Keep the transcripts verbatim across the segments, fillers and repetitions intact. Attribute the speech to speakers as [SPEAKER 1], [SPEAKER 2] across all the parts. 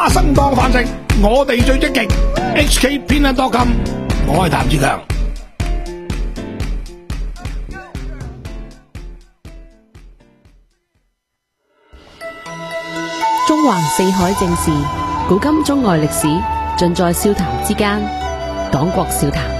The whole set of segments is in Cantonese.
[SPEAKER 1] 花生當飯食，我哋最積極。H K 偏撚多金，我係譚志強。
[SPEAKER 2] 中環四海正事，古今中外歷史，盡在笑談之間。講國笑談。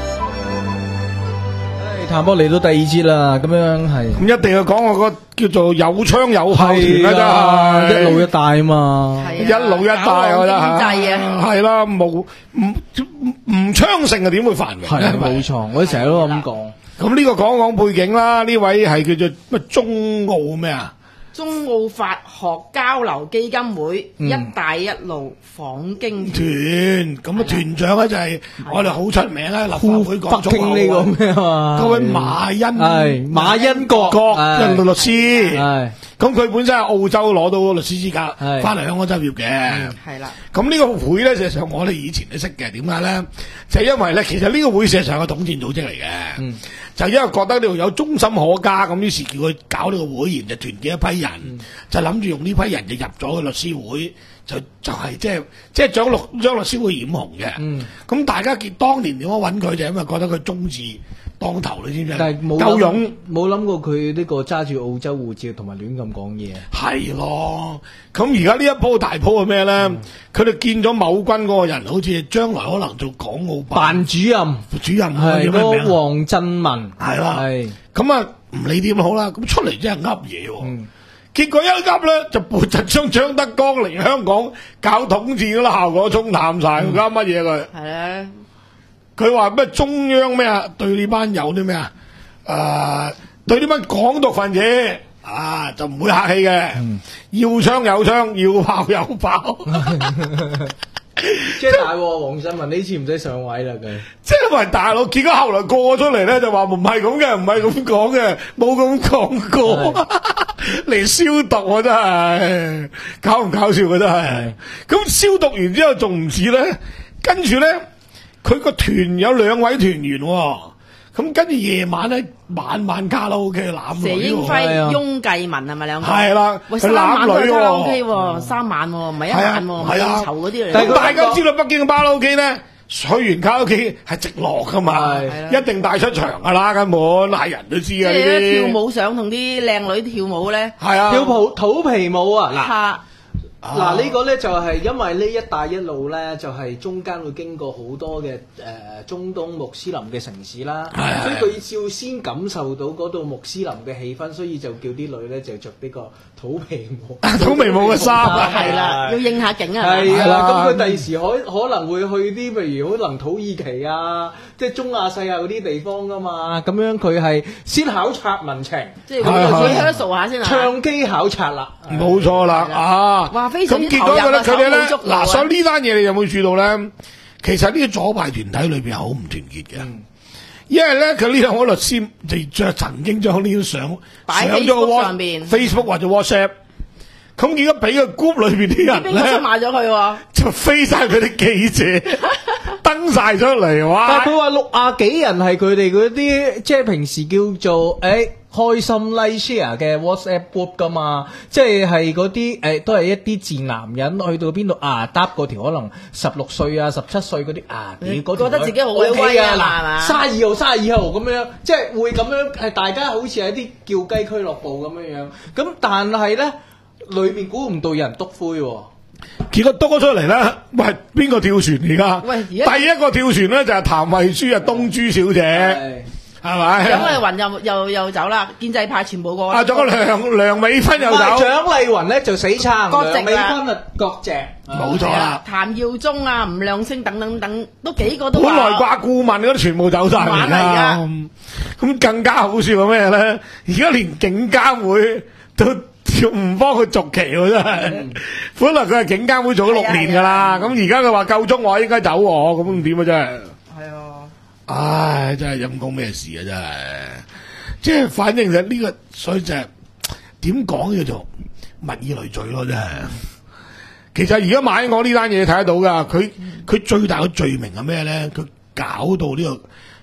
[SPEAKER 3] 譚博嚟到第二節啦，咁樣係。
[SPEAKER 1] 咁一定要講我個叫做有槍有炮團啦，真係
[SPEAKER 3] 一路一帶啊嘛，
[SPEAKER 1] 一路一帶我覺得
[SPEAKER 4] 經濟啊，
[SPEAKER 1] 係啦，冇唔唔昌盛啊，點會繁榮？
[SPEAKER 3] 係冇錯，我成日都咁講。
[SPEAKER 1] 咁呢個講講背景啦，呢位係叫做乜中澳咩啊？
[SPEAKER 4] 中澳法學交流基金會、
[SPEAKER 3] 嗯、
[SPEAKER 4] 一帶一路訪京
[SPEAKER 1] 團，咁啊團長咧就係我哋好出名啦，立法會講
[SPEAKER 3] 北京呢個咩啊？
[SPEAKER 1] 嗰位馬恩
[SPEAKER 3] 係馬恩國
[SPEAKER 1] 國一律律師，
[SPEAKER 3] 係
[SPEAKER 1] 咁佢本身係澳洲攞到律師資格，翻嚟香港執業嘅，
[SPEAKER 4] 係啦。
[SPEAKER 1] 咁呢個會咧，事實上我哋以前都識嘅，點解咧？就係因為咧，其實呢個會事實上係個統戰組織嚟嘅。嗯就因為覺得呢度有忠心可嘉，咁於是叫佢搞呢個會員，就團結一批人，嗯、就諗住用呢批人就入咗個律師會，就就係即係即係將律將律師會染紅嘅。咁、嗯、大家見當年點樣揾佢，就因為覺得佢忠字當頭，你知唔知？
[SPEAKER 3] 但係冇
[SPEAKER 1] 夠勇，
[SPEAKER 3] 冇諗過佢呢個揸住澳洲護照同埋亂咁講嘢。
[SPEAKER 1] 係咯，咁而家呢一鋪大鋪係咩咧？佢哋、嗯、見咗某軍嗰個人，好似將來可能做港澳辦
[SPEAKER 3] 主任，
[SPEAKER 1] 主任
[SPEAKER 3] 係嗰黃振文，
[SPEAKER 1] 係啦，係咁啊，唔理點好啦，咁出嚟真係噏嘢喎。嗯結果一噏咧，就撥就將張德江嚟香港搞統治嗰啲效果沖淡晒，佢噏乜嘢佢？
[SPEAKER 4] 係啊，
[SPEAKER 1] 佢話咩中央咩啊？對呢班有啲咩啊？誒、呃，對呢班港獨分子啊，就唔會客氣嘅，嗯、要槍有槍，要炮有炮。
[SPEAKER 3] 即係大鑊，黃振文呢次唔使上位啦佢。
[SPEAKER 1] 即係因為大佬，結果後來過咗出嚟咧，就話唔係咁嘅，唔係咁講嘅，冇咁講過，嚟消毒啊真係，搞唔搞笑啊真係。咁消毒完之後仲唔止咧，跟住咧，佢個團有兩位團員、哦。咁跟住夜晚咧，晚晚卡拉 OK 攬女。
[SPEAKER 4] 謝英輝、翁繼文係咪兩個？
[SPEAKER 1] 係啦，
[SPEAKER 4] 喂，三晚都係卡拉 OK 喎，
[SPEAKER 1] 嗯、
[SPEAKER 4] 三晚喎，唔係一晚喎，唔係應酬嗰啲嚟。
[SPEAKER 1] 但係大家知道北京嘅卡拉 OK 咧，去完卡拉 OK 係直落噶嘛，一定帶出場噶啦，根本係人都知啊。
[SPEAKER 4] 即係跳舞相同啲靚女跳舞咧，
[SPEAKER 1] 係啊，
[SPEAKER 3] 跳土土皮舞啊嗱。嗱、啊、呢、這個呢就係、是、因為呢一帶一路呢，就係、是、中間會經過好多嘅誒、呃、中東穆斯林嘅城市啦，所以佢要先感受到嗰度穆斯林嘅氣氛，所以就叫啲女呢就着呢個土皮舞，
[SPEAKER 1] 土皮舞嘅衫
[SPEAKER 4] 係啦，要應下景啊，
[SPEAKER 3] 係啦，咁佢第時可可能會去啲譬如可能土耳其啊，即係中亞細亞嗰啲地方噶嘛，咁樣佢係先考察民情，
[SPEAKER 4] 即係咁就先 rehearsal 下先啊，
[SPEAKER 3] 唱機考察啦，
[SPEAKER 1] 冇錯啦啊！咁結果佢咧，佢哋咧，嗱，所以呢單嘢你有冇注意到咧？其實呢個左派團體裏邊係好唔團結嘅，嗯、因為咧佢呢兩個律師就著曾經將呢啲相擺喺 Facebook 上邊 ，Facebook 或者 WhatsApp， 咁而家俾個 group 裏邊啲人咧，
[SPEAKER 4] 出賣咗佢喎，
[SPEAKER 1] 就飛晒佢啲記者登晒出嚟，哇！
[SPEAKER 3] 但係佢話六啊幾人係佢哋嗰啲，即係平時叫做誒。欸開心 like share 嘅 WhatsApp group 噶嘛，即係係嗰啲誒，都係一啲賤男人去到邊度啊，搭嗰條可能十六歲啊、十七歲嗰啲啊，你嗰
[SPEAKER 4] 覺得自己好威啊，嗱，
[SPEAKER 3] 卅二號、卅二號咁樣，即係會咁樣，係大家好似係一啲叫雞俱樂部咁樣樣。咁但係咧，裏面估唔到有人篤灰喎。
[SPEAKER 1] 結果篤咗出嚟咧，喂，邊個跳船而家？喂，第一個跳船咧就係譚慧珠啊，東珠小姐。係咪？
[SPEAKER 4] 蔣麗芸又又又走啦，建制派全部過。
[SPEAKER 1] 啊，仲有梁梁美芬又走。
[SPEAKER 3] 蔣麗芸咧就死撐，
[SPEAKER 4] 割席啦。
[SPEAKER 3] 梁美芬啊割席，
[SPEAKER 1] 冇錯啦。
[SPEAKER 4] 譚耀宗啊、吳亮星等等等，都幾個都。
[SPEAKER 1] 本來掛顧問嗰啲全部走晒嚟啦。咁更加好笑係咩咧？而家連警監會都唔幫佢續期喎，真係。嗯、本來佢係警監會做咗六年噶啦，咁而家佢話夠鐘話應該走喎，咁點啊真係？係啊。唉，真係陰公咩事啊！真係，即係反正就呢、這個，所以就係點講叫做物以類聚咯，真係。其實而家馬英九呢單嘢睇得到噶，佢佢最大嘅罪名係咩咧？佢搞到呢個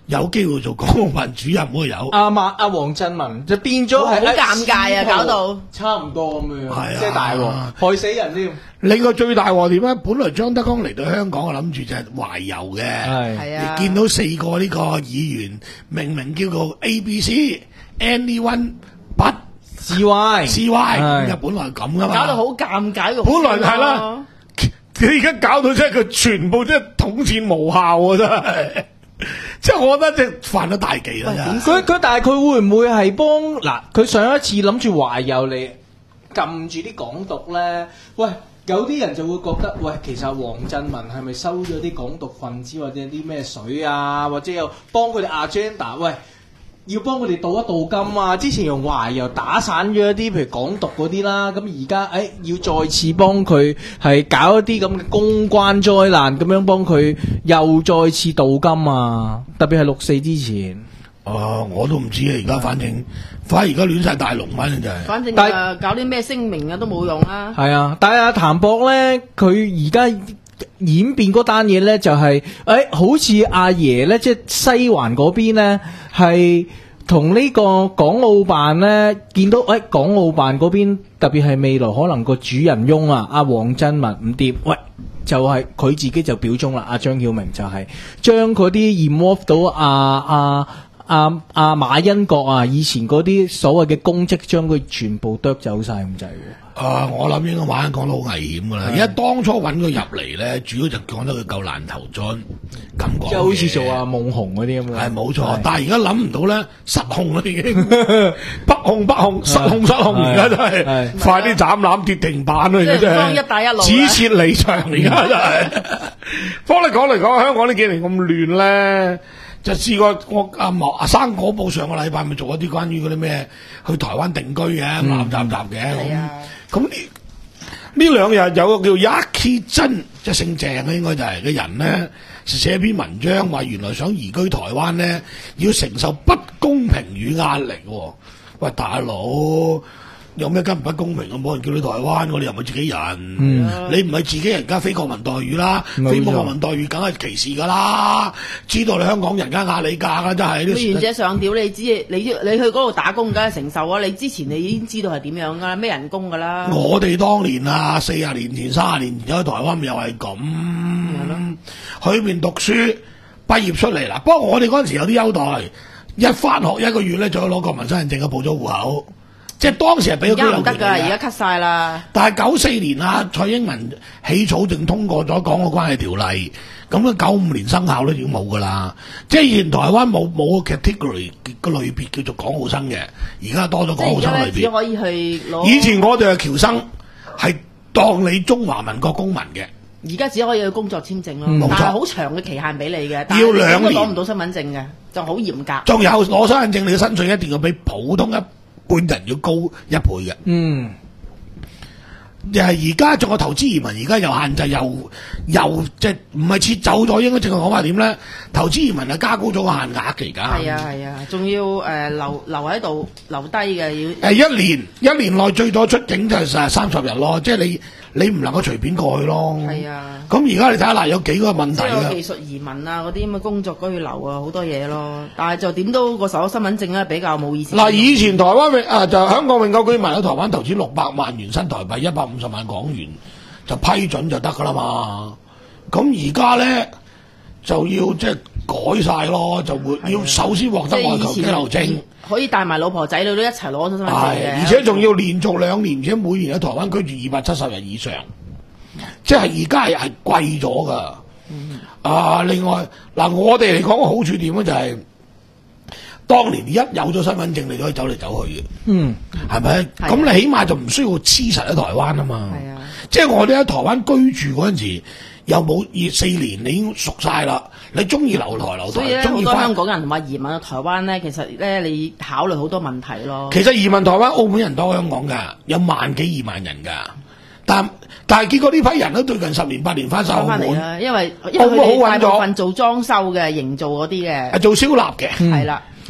[SPEAKER 1] 有機會做港澳辦主任都有。
[SPEAKER 3] 阿馬阿黃振文就變咗係
[SPEAKER 4] 好尷尬啊，搞到
[SPEAKER 3] 差唔多咁樣，
[SPEAKER 1] 係啊
[SPEAKER 3] 即係大鑊，害死人添。
[SPEAKER 1] 另外最大鑊點咧？本來張德江嚟到香港，我諗住就係懷柔嘅，
[SPEAKER 3] 係
[SPEAKER 4] 啊，
[SPEAKER 1] 你見到四個呢個議員明明叫做 A B C，anyone but
[SPEAKER 3] C Y
[SPEAKER 1] C Y， 咁就本來咁噶嘛，
[SPEAKER 4] 搞到好尷尬。
[SPEAKER 1] 本來係啦，佢而家搞到真係佢全部即係統戰無效啊！真係。即係我覺得即係犯咗大忌啦！
[SPEAKER 3] 佢佢但係佢會唔會係幫嗱？佢上一次諗住懷柔嚟撳住啲港獨咧？喂，有啲人就會覺得喂，其實黃振文係咪收咗啲港獨分子或者啲咩水啊？或者又幫佢哋 agenda？喂，要幫佢哋鍍一鍍金啊！之前用懷柔打散咗一啲譬如港獨嗰啲啦，咁而家誒要再次幫佢係搞一啲咁嘅公關災難，咁樣幫佢又再次鍍金啊！特別係六四之前，
[SPEAKER 1] 啊、呃，我都唔知啊！而家反正反而而家亂晒大龍，反正就係、是。
[SPEAKER 4] 反正誒搞啲咩聲明啊都冇用啦。
[SPEAKER 3] 係啊，但係阿譚博咧，佢而家演變嗰單嘢咧，就係、是、誒、欸，好似阿爺咧，即係西環嗰邊咧，係同呢個港澳辦咧，見到誒、欸，港澳辦嗰邊特別係未來可能個主人翁啊，阿黃振文唔掂，喂，就係、是、佢自己就表忠啦。阿張曉明就係將嗰啲 involve 到阿阿阿阿馬恩國啊，以前嗰啲所謂嘅公職，將佢全部剁走晒咁滯嘅。
[SPEAKER 1] 啊、呃！我諗應該馬恩講得好危險噶啦，因為當初揾佢入嚟咧，主要就講得佢夠爛頭樽咁講，
[SPEAKER 3] 即係好似做阿夢熊嗰啲咁樣。係
[SPEAKER 1] 冇錯，但係而家諗唔到咧，失控啦已經，不控不控，失控失控，而家真係快啲斬攬跌停板啦！而家真係
[SPEAKER 4] 一帶一路，
[SPEAKER 1] 只設離場而家真係。不過你講嚟講，香港呢幾年咁亂咧。就試過我阿莫阿生果報上個禮拜咪做一啲關於嗰啲咩去台灣定居嘅垃雜雜嘅咁，咁呢呢兩日有個叫 Yaki 真，即係姓鄭嘅應該就係嘅人咧，寫篇文章話原來想移居台灣咧，要承受不公平與壓力喎。喂，大佬！有咩跟唔不公平啊？冇人叫你台灣，我哋又唔係自己人，嗯、你唔係自己人家非國民待遇啦，非國民待遇梗係歧視噶啦，知道你香港人家壓你價噶真係。
[SPEAKER 4] 佢原者上屌你知，你你去嗰度打工梗係承受啊！你之前你已經知道係點樣噶啦，咩人工噶啦。
[SPEAKER 1] 我哋當年啊，四十年前、三十年前喺台灣咪又係咁，去邊讀書畢業出嚟啦。不過我哋嗰陣時有啲優待，一返學一個月咧，就可以攞國民身份證嘅報咗戶口。即係當時係俾咗佢有權嘅，而家唔得㗎，
[SPEAKER 4] 而家 cut 晒啦。
[SPEAKER 1] 但係九四年啊，蔡英文起草正通過咗港澳關係條例，咁啊九五年生效咧已經冇㗎啦。即係以前台灣冇冇個 category 個類別叫做港澳生嘅，而家多咗港澳生類別。
[SPEAKER 4] 只可以去攞。
[SPEAKER 1] 以前我哋係僑生，係當你中華民國公民嘅。
[SPEAKER 4] 而家只可以去工作簽證咯，
[SPEAKER 1] 嗯、
[SPEAKER 4] 但係好長嘅期限俾你嘅，
[SPEAKER 1] 要兩年
[SPEAKER 4] 攞唔到身份證嘅，就好嚴格。
[SPEAKER 1] 仲有攞身份證，你嘅薪水一定要比普通一半人要高一倍嘅。
[SPEAKER 3] 嗯，
[SPEAKER 1] 又係而家仲有投資移民，而家又限制，又又即係唔係撤走咗？應該正確講話點咧？投資移民係加高咗個限額嚟㗎。
[SPEAKER 4] 係啊係啊，仲要誒、呃、留留喺度留低嘅要。
[SPEAKER 1] 誒一年一年內最多出境就係三十日咯，即係你你唔能夠隨便過去咯。
[SPEAKER 4] 係啊。咁
[SPEAKER 1] 而家你睇下嗱，有幾個問題啊？
[SPEAKER 4] 技術移民啊，嗰啲咁嘅工作嗰要留啊，好多嘢咯。但係就點都個手身份證咧比較冇意思。
[SPEAKER 1] 嗱，以前台灣永啊就香港永久居民喺台灣投資六百萬元新台幣一百五十萬港元就批准就得㗎啦嘛。咁而家咧就要即係改晒咯，就會要首先獲得外求居留證，
[SPEAKER 4] 可以帶埋老婆仔女都一齊攞咗身份證嘅，
[SPEAKER 1] 而且仲要連續兩年，而且每年喺台灣居住二百七十日以上。即係而家係係貴咗噶，嗯、啊！另外嗱，我哋嚟講個好處點咧，就係當年一有咗身份證，你就可以走嚟走去嘅，嗯，係咪？咁你起碼就唔需要黐實喺台灣啊嘛。係啊，即係我哋喺台灣居住嗰陣時，又冇二四年，你已經熟晒啦。你中意留台留台，
[SPEAKER 4] 所以咧
[SPEAKER 1] 好
[SPEAKER 4] 多香港人同埋移民去台灣咧，其實咧你考慮好多問題咯。
[SPEAKER 1] 其實移民台灣、澳門人多香港㗎，有萬幾二萬人㗎。但但係結果呢批人都最近十年八年翻晒澳門，
[SPEAKER 4] 翻嚟啦，因為因為佢哋大部分做裝修嘅、營造嗰啲嘅，
[SPEAKER 1] 係做燒臘嘅，
[SPEAKER 4] 係啦。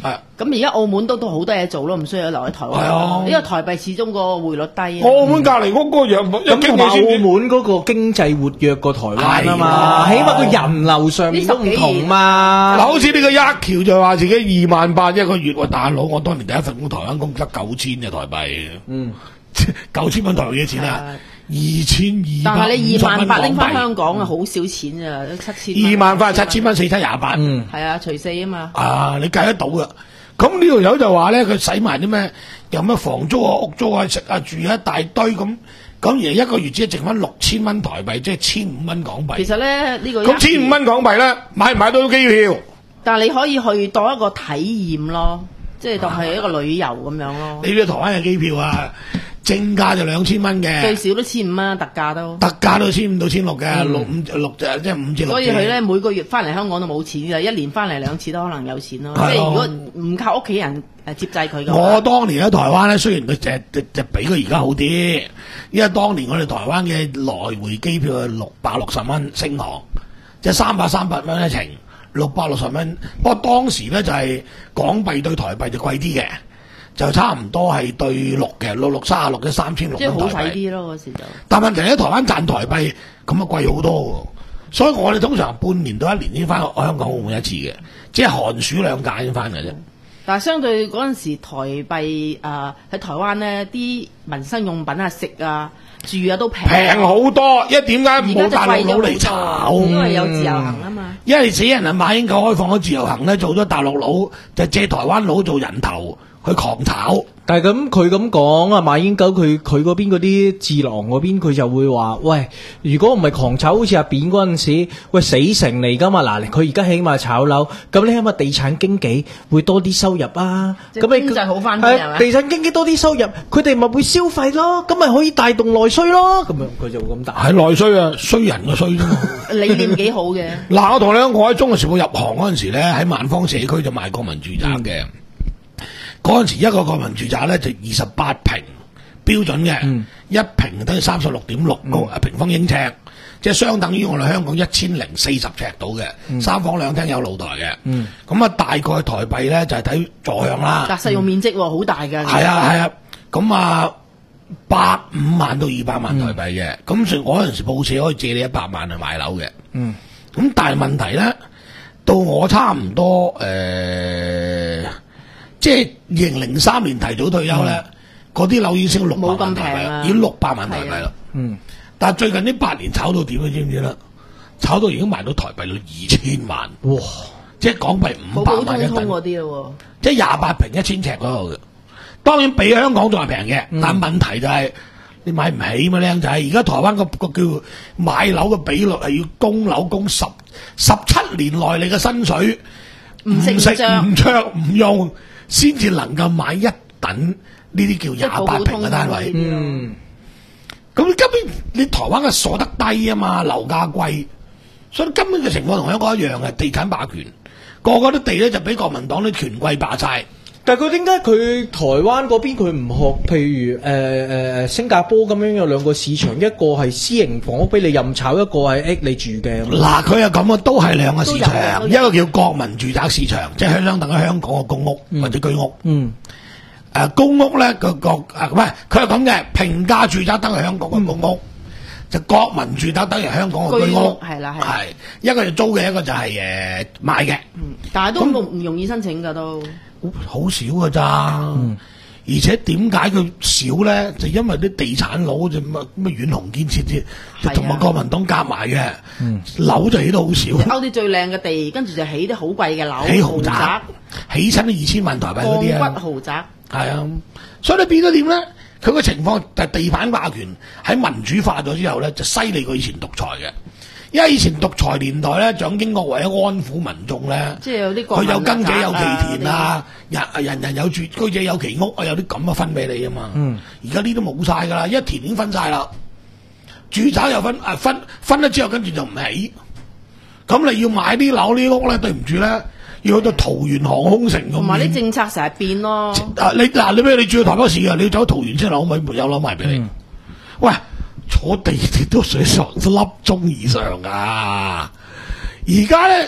[SPEAKER 4] 咁而家澳門都都好多嘢做咯，唔需要留喺台灣。
[SPEAKER 1] 係啊，
[SPEAKER 4] 因為台幣始終個匯率低。
[SPEAKER 1] 澳門隔離嗰個樣，
[SPEAKER 3] 咁同埋澳門嗰個經濟活躍過台灣啊嘛，起碼個人流上面都唔同嘛。
[SPEAKER 1] 嗱，好似呢個一橋就話自己二萬八一個月喎，大佬，我當年第一份工台灣工得九千嘅台幣，嗯，九千蚊台幣幾錢啊？二千二百，
[SPEAKER 4] 但係你二萬八拎翻香港啊，好少錢啊，都七千。
[SPEAKER 1] 二萬八七千蚊，四七廿八。
[SPEAKER 4] 嗯，係啊，除四啊嘛。
[SPEAKER 1] 啊，你計得到噶。咁呢條友就話咧，佢使埋啲咩？有咩房租啊、屋租啊、食啊、住一大堆咁。咁而一個月只係剩翻六千蚊台幣，即係千五蚊港幣。
[SPEAKER 4] 其實咧，呢、呢個
[SPEAKER 1] 咁千五蚊港幣咧，買唔買到機票？
[SPEAKER 4] 但係你可以去當一個體驗咯，即係當係一個旅遊咁樣咯。
[SPEAKER 1] 你啲台灣嘅機票啊，正價就兩千蚊嘅，
[SPEAKER 4] 最少都千五蚊，特價都
[SPEAKER 1] 特價都千五到千六嘅，六五六即係五至六。
[SPEAKER 4] 所以佢咧每個月翻嚟香港都冇錢嘅，一年翻嚟兩次都可能有錢咯。即係如果唔靠屋企人誒接濟佢嘅。
[SPEAKER 1] 我當年喺台灣咧，雖然佢就就就比佢而家好啲，因為當年我哋台灣嘅來回機票係六百六十蚊升航，即係三百三百蚊一程，六百六十蚊。不過當時咧就係港幣對台幣就貴啲嘅。就差唔多係對六嘅，六六三十六嘅三千六蚊台幣。
[SPEAKER 4] 即係好使啲咯嗰時就。
[SPEAKER 1] 但問題喺台灣賺台幣咁啊貴好多喎，所以我哋通常半年到一年先翻香港澳門一次嘅，即係寒暑兩假先翻嘅啫。
[SPEAKER 4] 但係相對嗰陣時台幣啊喺台灣咧啲民生用品啊食啊住啊都平
[SPEAKER 1] 平好多，因為點解冇大陸佬嚟炒？
[SPEAKER 4] 因為有自由行啊嘛。
[SPEAKER 1] 嗯、因為死人啊，馬英九開放咗自由行咧，做咗大陸佬就借台灣佬做人頭。去狂炒，
[SPEAKER 3] 但係咁佢咁講啊，馬英九佢佢嗰邊嗰啲智囊嗰邊佢就會話：喂，如果唔係狂炒，好似阿扁嗰陣時，喂死城嚟㗎嘛！嗱，佢而家起碼炒樓，咁你起碼地產經紀會多啲收入啊！咁你
[SPEAKER 4] 經濟好翻啲係咪？
[SPEAKER 3] 地產經紀多啲收入，佢哋咪會消費咯，咁咪可以帶動內需咯。咁樣佢就會咁答。
[SPEAKER 1] 係內需啊，衰人嘅衰啫嘛。
[SPEAKER 4] 理念幾好嘅。
[SPEAKER 1] 嗱，我同你講，我喺中國時報入行嗰陣時咧，喺萬方社區就賣國民住宅嘅。嗯嗰陣時一個國民住宅咧就二十八平標準嘅，嗯、一平等於三十六點六個平方英尺，嗯、即係相等於我哋香港一千零四十尺到嘅，嗯、三房兩廳有露台嘅。咁啊、嗯，大概台幣咧就係睇坐向啦。
[SPEAKER 4] 但實用面積好大㗎。
[SPEAKER 1] 係啊係啊，咁啊百五萬到二百萬台幣嘅，咁所以我嗰陣時報社可以借你一百萬去買樓嘅。咁、嗯、但係問題咧，到我差唔多誒。呃即係二零零三年提早退休咧，嗰啲樓已經升到六百萬台幣，已經六百萬台幣啦。嗯，但係最近呢八年炒到點，你知唔知啦？炒到已經賣到台幣到二千萬，哇！即係港幣五百萬一等，即係廿八平一千尺嗰度嘅。當然比香港仲係平嘅，嗯、但問題就係、是、你買唔起嘛，靚仔。而家台灣個個叫買樓嘅比率係要供樓供十十七年內你嘅薪水唔食唔着唔用。先至能夠買一等呢啲叫廿八平嘅單位。嗯，咁根本你台灣嘅所得低啊嘛，樓價貴，所以根本嘅情況同香港一樣嘅，地產霸權，個個啲地咧就俾國民黨啲權貴霸晒。
[SPEAKER 3] 但係佢點解佢台灣嗰邊佢唔學？譬如誒誒誒新加坡咁樣有兩個市場，一個係私營房屋俾你任炒，一個係誒你住嘅。
[SPEAKER 1] 嗱，佢又咁啊，都係兩個市場，一個叫國民住宅市場，即係相等於香港嘅公屋、嗯、或者居屋。嗯。誒、呃、公屋咧個個啊唔係，佢係咁嘅，平價住宅等於香港嘅公屋，嗯、就國民住宅等於香港嘅居屋。係啦係。係一個就租嘅，一個就係誒買嘅。
[SPEAKER 4] 嗯，但係都唔唔容易申請㗎都。
[SPEAKER 1] 好少㗎咋，嗯、而且點解佢少咧？就因為啲地產佬就乜乜遠雄建設啲，同埋國民黨夾埋嘅，嗯、樓就起得好少。
[SPEAKER 4] 勾啲最靚嘅地，跟住就起啲好貴嘅樓，
[SPEAKER 1] 起豪宅，豪宅起親都二千萬台幣嗰啲啊！
[SPEAKER 4] 鋼骨豪宅
[SPEAKER 1] 係啊，所以你變咗點咧？佢個情況就地產霸權喺民主化咗之後咧，就犀利過以前獨裁嘅。因為以前獨裁年代咧，蔣經國為咗安撫民眾咧，
[SPEAKER 4] 即係有啲
[SPEAKER 1] 佢有耕者有其田啊，人人人有住居者有其屋啊，有啲咁嘅分俾你啊嘛。嗯，而家呢都冇晒噶啦，一田已經分晒啦，住宅又分啊分分咗之後，跟住就唔起。咁你要買啲樓呢屋咧，對唔住咧，要去到桃園航空城咁。
[SPEAKER 4] 同埋啲政策成日變咯。
[SPEAKER 1] 啊，你嗱你俾你住喺台北市啊，你走桃園先樓咪有樓賣俾你。嗯、喂！坐地鐵都水十粒鐘以上啊！而家咧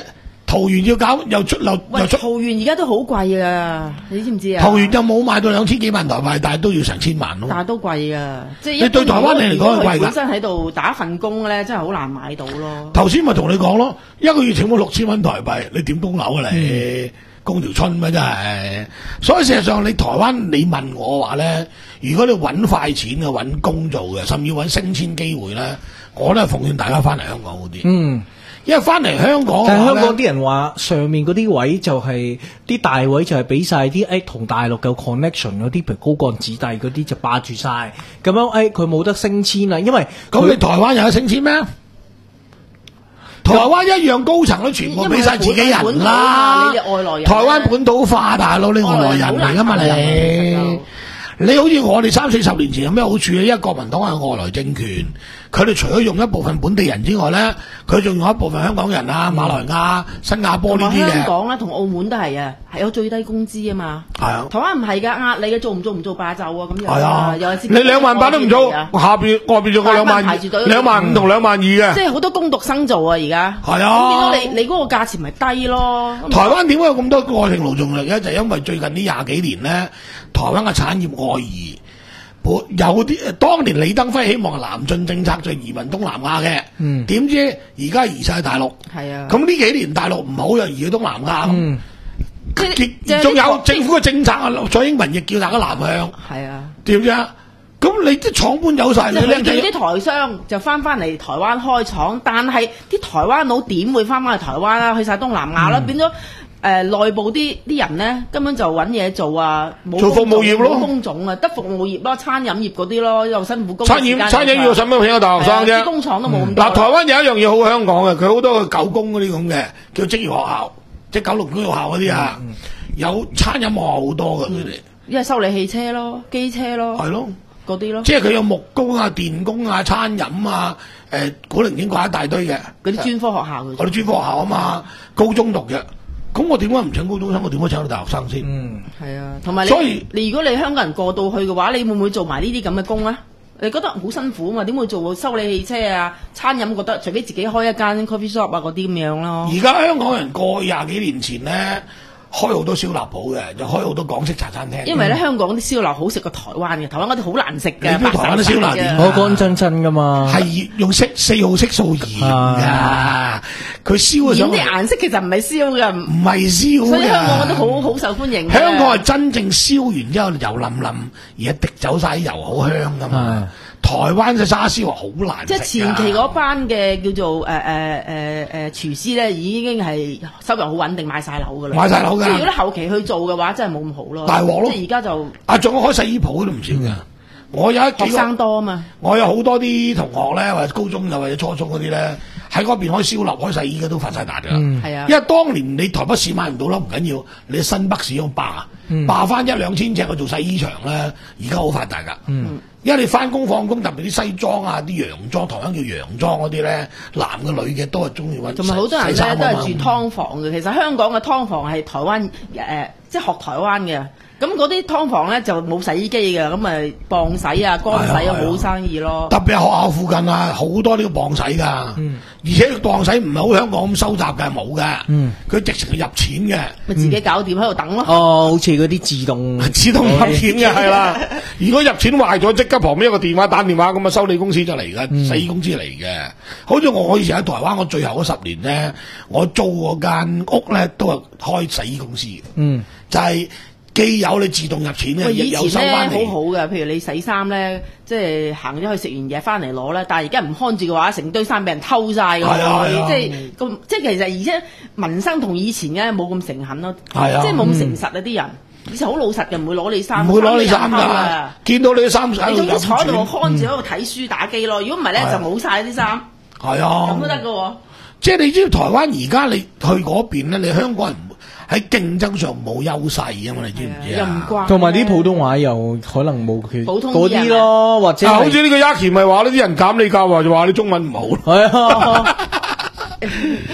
[SPEAKER 1] 桃園要搞又出又又出，
[SPEAKER 4] 桃園而家都好貴噶，你知唔知啊？
[SPEAKER 1] 桃園就冇賣到兩千幾萬台幣，但係都要成千萬咯。
[SPEAKER 4] 但係都貴噶，即係
[SPEAKER 1] 你對台灣人嚟講係貴㗎。
[SPEAKER 4] 本身喺度打份工咧，真係好難買到咯。
[SPEAKER 1] 頭先咪同你講咯，一個月請我六千蚊台幣，你點供樓啊你？嗯供條春咩真係，所以事實上你台灣你問我話咧，如果你揾快錢嘅揾工做嘅，甚至揾升遷機會咧，我都係奉勸大家翻嚟香港好啲。嗯，因為翻嚟香港，
[SPEAKER 3] 但係香港啲人話上面嗰啲位就係、是、啲大位就係俾晒啲誒同大陸嘅 connection 嗰啲，譬如高幹子弟嗰啲就霸住晒，咁樣誒佢冇得升遷啦，因為
[SPEAKER 1] 咁你台灣有得升遷咩？台灣一樣高層都全部俾晒自己人啦，
[SPEAKER 4] 你哋外來人，
[SPEAKER 1] 台灣本土化大佬，你外來人嚟噶嘛你？你好似我哋三四十年前有咩好處咧？因為國民黨係外來政權，佢哋除咗用一部分本地人之外咧，佢仲用一部分香港人啊、馬來亞、新加坡呢啲嘅。
[SPEAKER 4] 香港咧同澳門都係啊，係有最低工資啊嘛。係啊，台灣唔係㗎，壓你嘅做唔做唔做霸就啊咁樣。係啊，你
[SPEAKER 1] 兩萬八都唔做，下邊外邊仲有兩萬二、兩萬五同兩萬二嘅。
[SPEAKER 4] 即係好多工讀生做啊而家。係啊，咁變咗你你嗰個價錢咪低咯。
[SPEAKER 1] 台灣點解有咁多外籍勞動力咧？就係因為最近呢廿幾年咧，台灣嘅產業外移。有啲當年李登輝希望南進政策就移民東南亞嘅，嗯，點知而家移晒大陸，係啊，咁呢幾年大陸唔好又移去東南亞，嗯，仲有政府嘅政策啊，蔡英文亦叫大家南向，係啊，點知啊？咁你啲廠搬走晒，你靚仔
[SPEAKER 4] 啲台商就翻翻嚟台灣開廠，但係啲台灣佬點會翻翻去台灣啊？去晒東南亞啦，變咗。誒內、呃、部啲啲人咧，根本就揾嘢做啊，冇
[SPEAKER 1] 做服務業咯，
[SPEAKER 4] 冇工種啊，得服務業咯，餐飲業嗰啲咯，又辛苦工。
[SPEAKER 1] 餐飲餐飲業使乜請個大學生啫？
[SPEAKER 4] 工廠都冇咁多。
[SPEAKER 1] 嗱、嗯，台灣有一樣嘢好香港嘅，佢好多個九工嗰啲咁嘅，叫職業學校，即係九龍區學校嗰啲啊，嗯、有餐飲學校好多嘅佢哋。
[SPEAKER 4] 因為修理汽車咯，機車咯，
[SPEAKER 1] 係咯，
[SPEAKER 4] 嗰啲咯。
[SPEAKER 1] 即係佢有木工啊、電工啊、餐飲啊，誒、呃、古靈精怪一大堆嘅。
[SPEAKER 4] 嗰啲專科學校。
[SPEAKER 1] 嗰啲專科學校啊嘛，高中讀嘅。咁我點解唔請高中生？我點解請到大學生先？
[SPEAKER 4] 嗯，係啊，同埋你，
[SPEAKER 1] 所以
[SPEAKER 4] 你如果你香港人過到去嘅話，你會唔會做埋呢啲咁嘅工啊？你覺得好辛苦啊嘛？點會做修理汽車啊、餐飲？覺得除非自己開一間 coffee shop 啊嗰啲咁樣咯。
[SPEAKER 1] 而家香港人過廿幾年前咧，開好多燒臘鋪嘅，就開好多港式茶餐廳。
[SPEAKER 4] 因為咧，嗯、香港啲燒臘好食過台灣嘅，台灣嗰啲好難食嘅。
[SPEAKER 1] 你台灣啲燒臘點？
[SPEAKER 3] 我乾真真噶嘛，
[SPEAKER 1] 係用色四號色素鹽㗎。佢燒嘅上
[SPEAKER 4] 啲顏色其實唔係燒嘅，唔
[SPEAKER 1] 係燒嘅。
[SPEAKER 4] 所以香港我都好好受歡迎。
[SPEAKER 1] 香港係真正燒完之後油淋淋，而家滴走晒啲油，好香㗎嘛。台灣嘅沙燒好難食。即係
[SPEAKER 4] 前期嗰班嘅叫做誒誒誒誒廚師咧，已經係收入好穩定，買晒樓㗎啦。
[SPEAKER 1] 買晒樓㗎。即係如
[SPEAKER 4] 果你後期去做嘅話，真係冇咁好咯。
[SPEAKER 1] 大鑊咯！
[SPEAKER 4] 即係而家就
[SPEAKER 1] 啊，仲有開洗衣鋪都唔少㗎。我有一幾個
[SPEAKER 4] 學生多啊嘛。我
[SPEAKER 1] 有好多啲同學咧，或者高中又或者初中嗰啲咧，喺嗰邊開燒臘、開洗衣嘅都發晒達㗎。嗯，係啊。因為當年你台北市買唔到樓唔緊要，你新北市用霸，霸翻一兩千尺去做洗衣場咧，而家好發達㗎。嗯。因為你翻工放工，特別啲西裝啊、啲洋裝，台灣叫洋裝嗰啲咧，男嘅女嘅都係中意揾。同埋好多人咧
[SPEAKER 4] 都係住劏房嘅，其實香港嘅劏房係台灣誒、呃，即係學台灣嘅。咁嗰啲劏房咧就冇洗衣機嘅，咁咪磅洗啊、乾洗啊，好生意咯。
[SPEAKER 1] 特別係學校附近啊，好多呢個磅洗㗎，嗯、而且磅洗唔係好香港咁收集嘅，冇嘅。佢、嗯、直情係入錢嘅，咪、
[SPEAKER 4] 嗯、自己搞掂喺度等咯。
[SPEAKER 3] 哦，好似嗰啲自動
[SPEAKER 1] 自動入錢嘅係啦。如果入錢壞咗，即刻旁邊一個電話打電話，咁啊修理公司就嚟㗎，嗯、洗衣公司嚟嘅。好似我以前喺台灣，我最後嗰十年咧，我租嗰間屋咧都係開洗衣公司嘅，嗯、就係、是。既有你自動入錢嘅，亦有收翻嚟。
[SPEAKER 4] 好好嘅，譬如你洗衫咧，即係行咗去食完嘢翻嚟攞啦。但係而家唔看住嘅話，成堆衫俾人偷晒㗎。係啊，即係咁，即係其實而且民生同以前咧冇咁誠懇咯。係啊，即係冇咁誠實啊啲人。以前好老實嘅，唔會攞你衫。
[SPEAKER 1] 唔會攞你衫㗎。見到你啲衫喺度。
[SPEAKER 4] 你總之坐喺度看住喺度睇書打機咯。如果唔係咧，就冇晒啲衫。
[SPEAKER 1] 係啊，
[SPEAKER 4] 咁都得㗎喎。
[SPEAKER 1] 即係你知道台灣而家你去嗰邊咧，你香港人喺競爭上冇優勢啊嘛，你知唔知啊？
[SPEAKER 3] 同埋啲普通話又可能冇佢嗰啲咯，或者
[SPEAKER 1] 好似呢個 Yaki 咪話呢啲人減你價，話就話你中文唔好。係啊，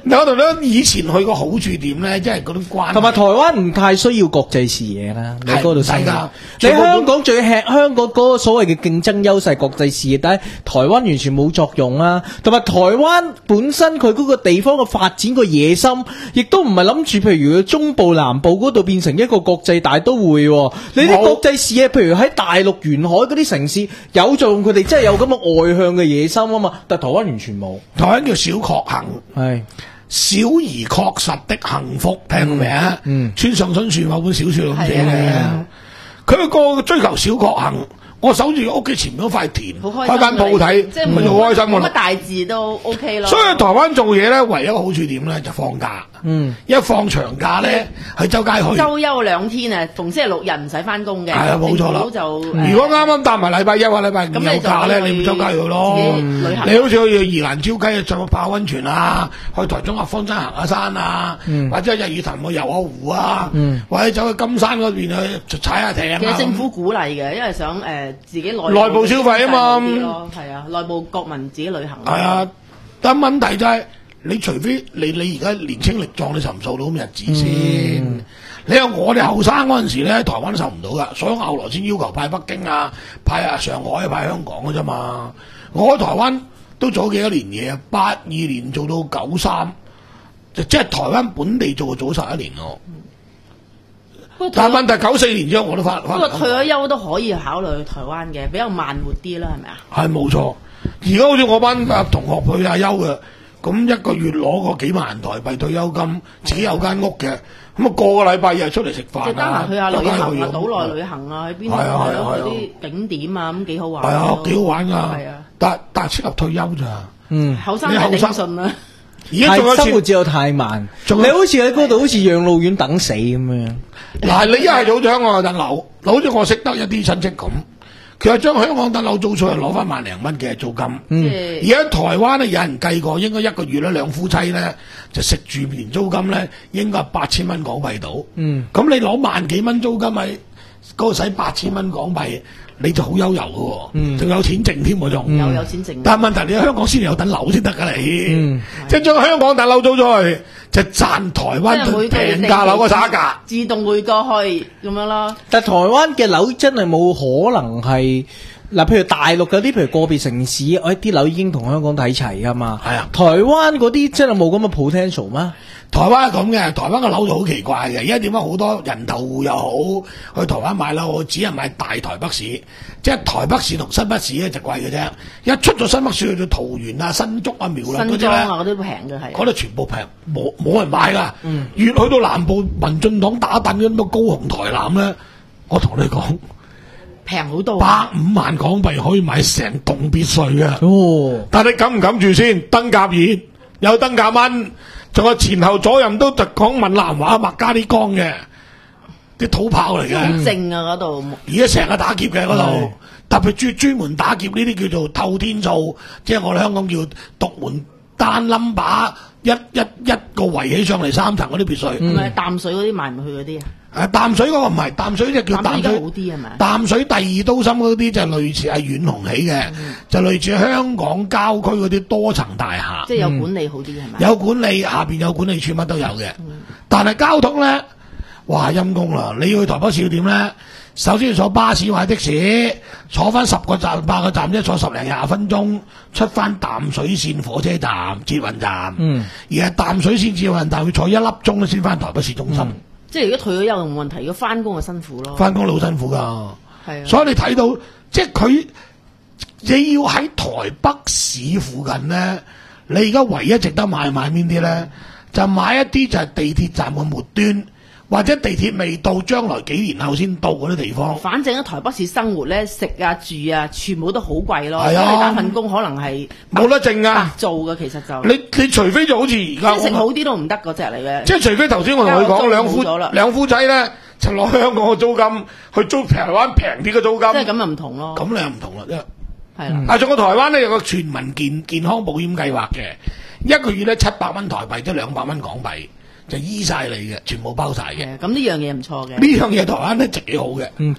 [SPEAKER 1] 我覺得以前去個好處點咧，即係嗰啲關係。
[SPEAKER 3] 同埋台灣唔太需要國際視野啦，你嗰度生活。你
[SPEAKER 1] 全部
[SPEAKER 3] 香港最吃香港嗰個所謂嘅競爭優勢國際視野，但係台灣完全冇作用啦。同埋台灣本身佢嗰個地方嘅發展個野心，亦都唔係諗住譬如中部南部嗰度變成一個國際大都會喎。你啲國際視野，譬如喺大陸沿海嗰啲城市有作用，佢哋真係有咁嘅外向嘅野心啊嘛。但係台灣完全冇。
[SPEAKER 1] 台灣叫小確幸，係小而確實的幸福，聽過未啊？嗯，村上春樹某本小說咁寫嘅，佢個追求小確幸。我守住屋企前面嗰塊田，開間鋪睇，
[SPEAKER 4] 即係
[SPEAKER 1] 咪好開心㗎。
[SPEAKER 4] 乜大字都 OK 咯。
[SPEAKER 1] 所以台灣做嘢咧，唯一個好處點咧就放假。嗯，一放長假咧，喺周街去。
[SPEAKER 4] 周休兩天啊，逢星期六日唔使翻工嘅。
[SPEAKER 1] 係啊，冇錯啦。
[SPEAKER 4] 就
[SPEAKER 1] 如果啱啱搭埋禮拜一或禮拜五有假咧，你咪周街去咯。你好似去宜蘭礁溪上去泡溫泉啊，去台中阿方山行下山啊，或者日月潭去遊下湖啊，或者走去金山嗰邊去踩下艇啊。
[SPEAKER 4] 其實政府鼓勵嘅，因為想誒。自己內
[SPEAKER 1] 內部消費啊嘛，
[SPEAKER 4] 係啊，內部國民自己旅行。
[SPEAKER 1] 係啊，但問題就係、是、你除非你你而家年青力壯，你受唔受到咁日子先？嗯、你話我哋後生嗰陣時咧，台灣都受唔到噶，所以後來先要求派北京啊、派啊上海、派香港嘅啫嘛。我喺台灣都做咗幾多年嘢啊，八二年做到九三，就即係台灣本地做咗早十一年咯。但係問題九四年之後我都翻，不
[SPEAKER 4] 過退咗休都可以考慮去台灣嘅，比較慢活啲啦，係咪啊？
[SPEAKER 1] 係冇錯，而家好似我班同學退下休嘅，咁一個月攞個幾萬台幣退休金，自己有間屋嘅，咁啊個個禮拜日出嚟食飯啊，
[SPEAKER 4] 得閒去下旅行啊，島內旅行啊，去邊度啊？嗰啲景點啊，咁幾好玩。
[SPEAKER 1] 係啊，幾好玩㗎。
[SPEAKER 4] 係啊，
[SPEAKER 1] 但但適合退休咋？
[SPEAKER 4] 嗯，後生係頂順啦。
[SPEAKER 3] 而家仲有生活節奏太慢，你好似喺嗰度好似養老院等死咁樣。
[SPEAKER 1] 嗱，你一係早將我等樓，好似我識得一啲親戚咁，佢話將香港等樓租出去攞翻萬零蚊嘅租金。嗯，而家台灣咧有人計過，應該一個月咧兩夫妻咧就食住連租金咧應該係八千蚊港幣到。嗯，咁你攞萬幾蚊租金喺嗰度使八千蚊港幣。你就好悠遊嘅喎，仲有錢剩添喎仲，
[SPEAKER 4] 有有錢剩。
[SPEAKER 1] 但係問題你喺香港先有等樓先得㗎你，即係將香港等樓租咗去，就賺台灣平價樓個差價，
[SPEAKER 4] 自動匯過去咁樣咯。
[SPEAKER 3] 但係台灣嘅樓真係冇可能係嗱，譬如大陸嗰啲，譬如個別城市，我啲樓已經同香港睇齊㗎嘛。係啊，台灣嗰啲真係冇咁嘅 potential 咩？
[SPEAKER 1] 台灣係咁嘅，台灣嘅樓就好奇怪嘅。而家點解好多人頭戶又好去台灣買樓，只係買大台北市，即係台北市同新北市咧就貴嘅啫。一出咗新北市去到桃園啊、新竹啊、苗栗嗰啲咧，
[SPEAKER 4] 新莊啊嗰啲平嘅係，
[SPEAKER 1] 嗰度全部平，冇冇人買㗎。嗯，越去到南部民進黨打躉嗰啲高雄、台南咧，我同你講
[SPEAKER 4] 平好多，
[SPEAKER 1] 百五萬港幣可以買成棟別墅嘅。哦，但係你敢唔敢住先？登甲熱有登甲蚊。仲有前後左右都就講閩南話，麥加啲江嘅啲土炮嚟嘅，
[SPEAKER 4] 好正啊嗰度。
[SPEAKER 1] 而家成日打劫嘅嗰度，特別專專門打劫呢啲叫做透天造，即係我哋香港叫獨門單冧把，一一一個圍起上嚟三層嗰啲別墅。
[SPEAKER 4] 唔係淡水嗰啲賣唔去嗰啲啊？
[SPEAKER 1] 誒淡水嗰個唔係，淡水就叫淡水
[SPEAKER 4] 好啲係咪？
[SPEAKER 1] 淡水第二都心嗰啲就類似係遠雄起嘅，嗯、就類似香港郊區嗰啲多層大廈，
[SPEAKER 4] 即係有管理好啲係咪？
[SPEAKER 1] 有管理，下邊有管理處，乜都有嘅。嗯、但係交通咧，哇陰公啦！你要去台北市要點咧？首先要坐巴士或者的士，坐翻十個站、八個站，即係坐十零廿分鐘，出翻淡水線火車站、捷運站。嗯，而係淡水線捷運站會坐一粒鐘先翻台北市中心。嗯
[SPEAKER 4] 即係如果退咗休冇問題，如果翻工就辛苦咯。
[SPEAKER 1] 翻工好辛苦㗎，
[SPEAKER 4] 係啊。
[SPEAKER 1] 所以你睇到即係佢，你要喺台北市附近咧，你而家唯一值得買買邊啲咧？就買一啲就係地鐵站嘅末端，或者地鐵未到，將來幾年後先到嗰啲地方。
[SPEAKER 4] 反正喺台北市生活咧，食啊住啊，全部都好貴咯。
[SPEAKER 1] 係啊，
[SPEAKER 4] 你打份工可能係
[SPEAKER 1] 冇得剩啊，
[SPEAKER 4] 做嘅其實就
[SPEAKER 1] 你你除非就好似而家
[SPEAKER 4] 食好啲都唔得嗰隻嚟嘅。
[SPEAKER 1] 即係除非頭先我同佢講兩夫兩夫仔咧，就攞香港嘅租金去租台灣平啲嘅租金。
[SPEAKER 4] 即係咁又唔同咯。
[SPEAKER 1] 咁你又唔同啦，因為
[SPEAKER 4] 係啦。
[SPEAKER 1] 啊，仲有台灣咧有個全民健健康保險計劃嘅，一個月咧七百蚊台幣，即係兩百蚊港幣。就醫晒你嘅，全部包晒嘅。
[SPEAKER 4] 咁呢樣嘢唔錯嘅。
[SPEAKER 1] 呢樣嘢台灣咧值幾好嘅。
[SPEAKER 3] 嗯，即係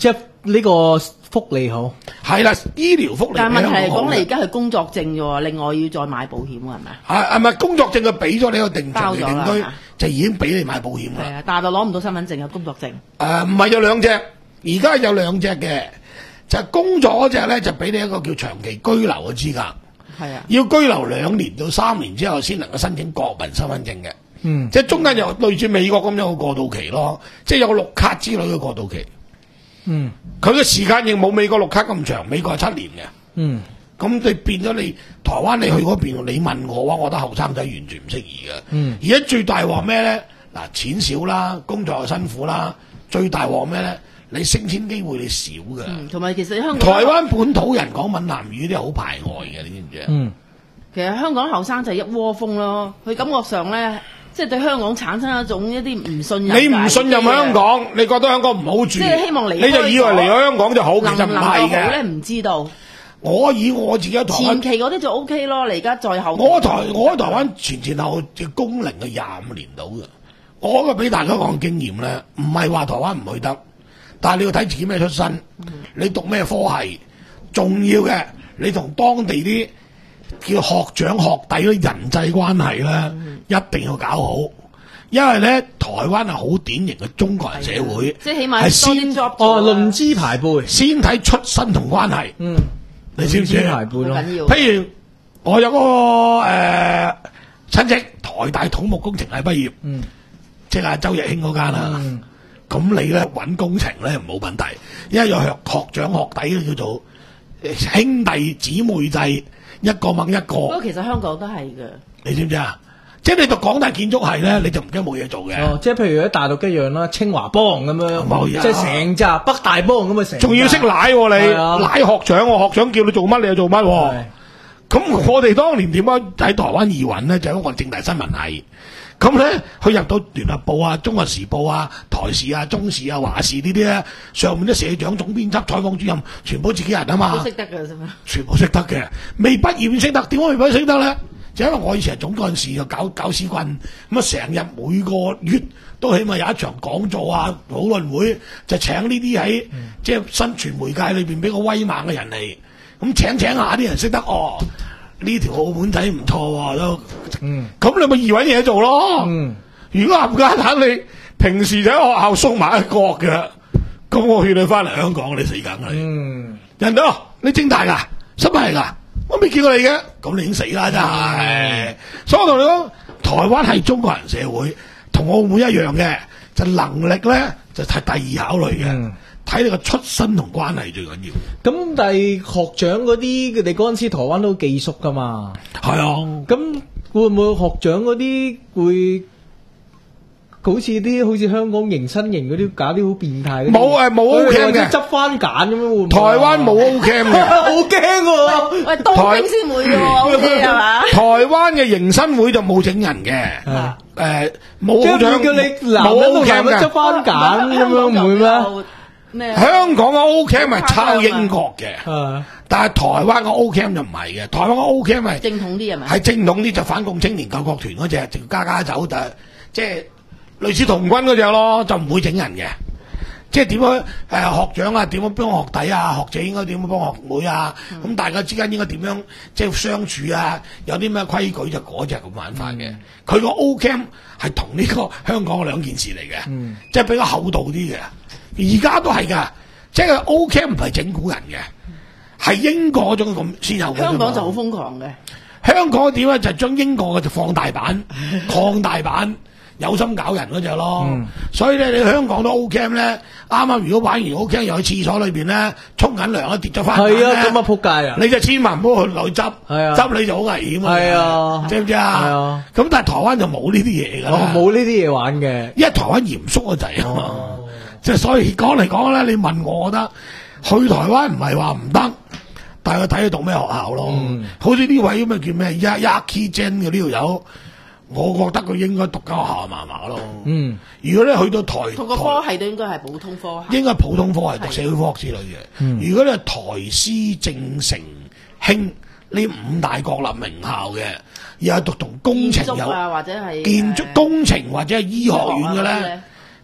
[SPEAKER 3] 呢個福利好，
[SPEAKER 1] 係啦，醫療福利。
[SPEAKER 4] 但係問題係講你而家係工作證嘅喎，另外要再買保險係咪啊？
[SPEAKER 1] 係係咪工作證佢俾咗你個定長期定居，
[SPEAKER 4] 啊、
[SPEAKER 1] 就已經俾你買保險啦。
[SPEAKER 4] 係啊，但係就攞唔到身份證有工作證。
[SPEAKER 1] 誒唔係有兩隻，而家有兩隻嘅，就係、工作嗰隻咧就俾你一個叫長期居留嘅資格。
[SPEAKER 4] 係啊，
[SPEAKER 1] 要居留兩年到三年之後先能夠申請國民身份證嘅。
[SPEAKER 3] 嗯，
[SPEAKER 1] 即係中間又類似美國咁樣嘅過渡期咯，即係有個綠卡之類嘅過渡期。
[SPEAKER 3] 嗯，
[SPEAKER 1] 佢嘅時間亦冇美國綠卡咁長，美國係七年嘅。
[SPEAKER 3] 嗯，
[SPEAKER 1] 咁你變咗你台灣你去嗰邊，你問我嘅話，我覺得後生仔完全唔適宜嘅。
[SPEAKER 3] 嗯，
[SPEAKER 1] 而家最大鑊咩咧？嗱，錢少啦，工作又辛苦啦，最大鑊咩咧？你升遷機會你少嘅。
[SPEAKER 4] 嗯，同埋其實香港
[SPEAKER 1] 台灣本土人講閩南語啲好排外嘅，你知唔知啊？
[SPEAKER 3] 嗯，
[SPEAKER 4] 其實香港後生就係一窩蜂咯，佢感覺上咧。即係對香港產生一種一啲唔信任。
[SPEAKER 1] 你唔信任香港，你覺得香港唔好住，
[SPEAKER 4] 即係希望離開，
[SPEAKER 1] 你就以為嚟咗香港就好，其實唔係嘅。
[SPEAKER 4] 咧唔知道。
[SPEAKER 1] 我以我自己台灣
[SPEAKER 4] 前期嗰啲就 O K 咯，你而家再後。
[SPEAKER 1] 我台我喺台灣前前後嘅工齡係廿五年到嘅。我個俾大家講經驗咧，唔係話台灣唔去得，但係你要睇自己咩出身，嗯、你讀咩科系，重要嘅你同當地啲叫學長學弟嗰啲人際關係咧，嗯、一定要搞好，因為咧台灣係好典型嘅中國人社會，
[SPEAKER 4] 即係起碼
[SPEAKER 1] 係先
[SPEAKER 3] 哦論資排輩，
[SPEAKER 1] 先睇出身同關係。嗯，你知唔知啊？
[SPEAKER 3] 排輩咯，
[SPEAKER 1] 譬如我有嗰、那個誒親戚，台大土木工程系畢業，嗯，即係周日興嗰間啦。咁、嗯、你咧揾工程咧冇問題，因為有學學長學弟叫做兄弟姊妹制。一個掹一個，不
[SPEAKER 4] 過其實香港都係嘅。
[SPEAKER 1] 你知唔知啊？即係你讀港大建築系咧，你就唔驚冇嘢做嘅。
[SPEAKER 3] 哦，即係譬如喺大陸一樣啦，清華幫咁樣，
[SPEAKER 1] 即
[SPEAKER 3] 係成扎北大幫咁啊成。
[SPEAKER 1] 仲要識奶喎你，奶學長喎，學長叫你做乜你就做乜喎。咁我哋當年點解喺台灣移運咧？就喺我政大新聞系。咁咧，佢入到聯合報啊、中國時報啊、台視啊、中視啊、華視呢啲咧，上面啲社長、總編輯、採訪主任，全部自己人啊嘛，
[SPEAKER 4] 都識得嘅啫嘛，
[SPEAKER 1] 全部識得嘅，未畢業先識得，點解未畢業識得咧？就因為我以前係總幹事，就搞搞屎棍，咁啊成日每個月都起碼有一場講座啊、討論會，就請呢啲喺即係新傳媒界裏邊比較威猛嘅人嚟，咁請請下啲人識得哦。呢條澳門仔唔錯喎都，嗯，咁你咪易揾嘢做咯。嗯，如果冚家鏟你平時就喺學校縮埋一角嘅，咁我勸你翻嚟香港你死梗啦。嗯，人哋話你正大㗎，新派㗎，我未見過你嘅，咁你已經死啦真係。嗯、所以我同你講，台灣係中國人社會，同澳門一樣嘅，就能力咧就係第二考慮嘅。嗯，睇你個出身同關係最緊要。
[SPEAKER 3] 咁但係學長嗰啲，佢哋嗰陣時台灣都寄宿噶嘛。
[SPEAKER 1] 係啊。
[SPEAKER 3] 咁會唔會學長嗰啲會好似啲好似香港迎新營嗰啲搞啲好變態？
[SPEAKER 1] 冇誒，冇 O Cam 嘅，
[SPEAKER 3] 執番揀咁樣會唔會？
[SPEAKER 1] 台灣冇 O Cam 嘅，
[SPEAKER 3] 好驚喎！
[SPEAKER 4] 喂，當兵先會嘅喎，好似係嘛？
[SPEAKER 1] 台灣嘅迎新會就冇整人嘅。誒，冇好長
[SPEAKER 3] 叫你冇 O Cam 嘅執番揀咁樣唔會咩？
[SPEAKER 1] 咩？香港嘅 O Cam 係抄英國嘅，但係台灣嘅 O Cam 就唔係嘅。台灣嘅 O Cam 係
[SPEAKER 4] 正統啲係咪？
[SPEAKER 1] 係正統啲，就反共青年救國團嗰隻，就家家走就即係類似童軍嗰隻咯，就唔會整人嘅。即係點樣誒學長啊？點樣幫學弟啊？學姐應該點樣幫學妹啊？咁、嗯、大家之間應該點樣即係相處啊？有啲咩規矩就嗰隻咁玩法嘅。佢個 O Cam 係同呢個香港兩件事嚟嘅，嗯、即係比較厚道啲嘅。而家都係㗎，即係 O Cam 唔係整蠱人嘅，係英國嗰種咁先有嘅。
[SPEAKER 4] 香港就好瘋狂嘅。
[SPEAKER 1] 香港點咧就將英國嘅就放大版、擴大版。有心搞人嗰隻咯，嗯、所以咧你香港都 O Cam 咧，啱啱如果玩完 O Cam 又喺廁所裏邊咧沖緊涼啊跌咗翻，
[SPEAKER 3] 係啊咁啊仆街啊！
[SPEAKER 1] 你就千萬唔好去落去執，執、啊、你就好危險啊！係啊，知唔知啊？係啊，咁但係台灣就冇呢啲嘢㗎，
[SPEAKER 3] 冇呢啲嘢玩嘅，
[SPEAKER 1] 因為台灣嚴肅個滯啊嘛，即係、哦、所以講嚟講咧，你問我，我覺得去台灣唔係話唔得，但係佢睇佢讀咩學校咯，嗯、好似呢位咁啊叫咩 Yaki Jen 嘅呢條友。我覺得佢應該讀間學校麻麻咯。嗯，如果咧去到台，
[SPEAKER 4] 同個科系都應該係普通科系。
[SPEAKER 1] 應該普通科係讀社會科學之類嘅。嗯、如果咧台師正成興呢五大國立名校嘅，又係讀同工程有
[SPEAKER 4] 啊，或者係
[SPEAKER 1] 建築工程或者係醫學院嘅咧，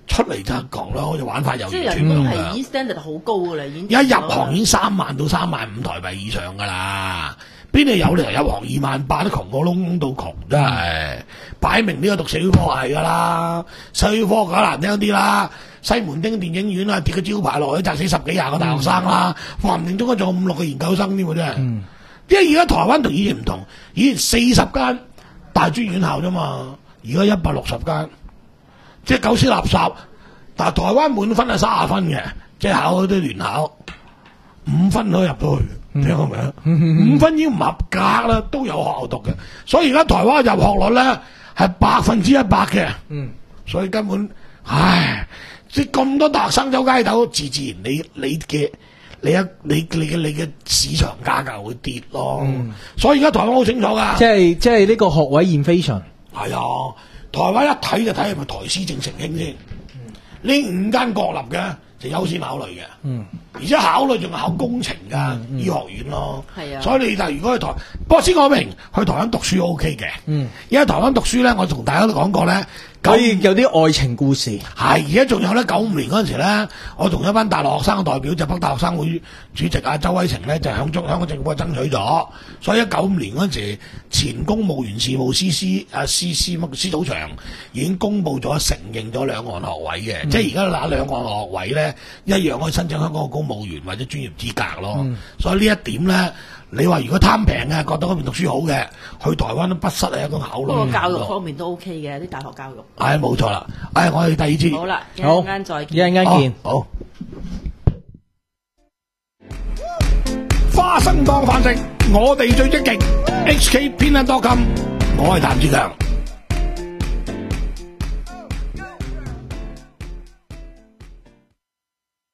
[SPEAKER 1] 出嚟就講啦，好似玩法又完
[SPEAKER 4] 即係
[SPEAKER 1] 全唔同
[SPEAKER 4] 人工係已經 standard 好高㗎啦，已經。
[SPEAKER 1] 而家入行已經三萬到三萬五台幣以上㗎啦，邊度有理由入行二萬八都窮過窿到窮，真係擺明呢個讀社會科係㗎啦，社會科講難聽啲啦，西門町電影院啊跌個招牌落去，砸死十幾廿個大學生啦，話唔定中間仲有五六個研究生添喎真係。嗯因為而家台灣同以前唔同，以前四十間大專院校啫嘛，而家一百六十間，即係狗屎垃圾。但係台灣滿分係三十分嘅，即係考嗰啲聯考，五分可以入到去，聽過未啊？五分已經唔合格啦，都有學校讀嘅。所以而家台灣入學率咧係百分之一百嘅，嗯，所以根本唉，即係咁多大學生走街頭，自自然你你嘅。你一你你嘅你嘅市場價格會跌咯，嗯、所以而家台灣好清楚噶，
[SPEAKER 3] 即係即係呢個學位 inflation
[SPEAKER 1] 係啊，台灣一睇就睇係咪台師正成興先，呢、嗯、五間國立嘅就優先考慮嘅，嗯、而且考慮仲係考工程噶、嗯、醫學院咯，係啊，所以你就如果去台，不過先講明去台灣讀書 O K 嘅，嗯，因為台灣讀書咧，我同大家都講過咧。
[SPEAKER 3] 可以有啲愛情故事，
[SPEAKER 1] 係而家仲有咧。九五年嗰陣時咧，我同一班大陸學生嘅代表，就北大學生會主席啊周威成咧，就向中香港政府爭取咗。所以喺九五年嗰陣時，前公務員事務司司啊司司乜司組長已經公布咗承認咗兩岸學位嘅，嗯、即係而家嗱兩岸學位咧一樣可以申請香港嘅公務員或者專業資格咯。嗯、所以呢一點咧。你話如果貪平嘅，覺得嗰邊讀書好嘅，去台灣都不失係一個考慮。
[SPEAKER 4] 不過教育方面都 OK 嘅，啲大學教育。
[SPEAKER 1] 係冇錯啦，誒，我哋第二節。
[SPEAKER 4] 好啦，一陣間再見。
[SPEAKER 3] 一陣間見。
[SPEAKER 1] 好。花生當飯食，我哋最積極。H K Peanut dot com，我係譚志強。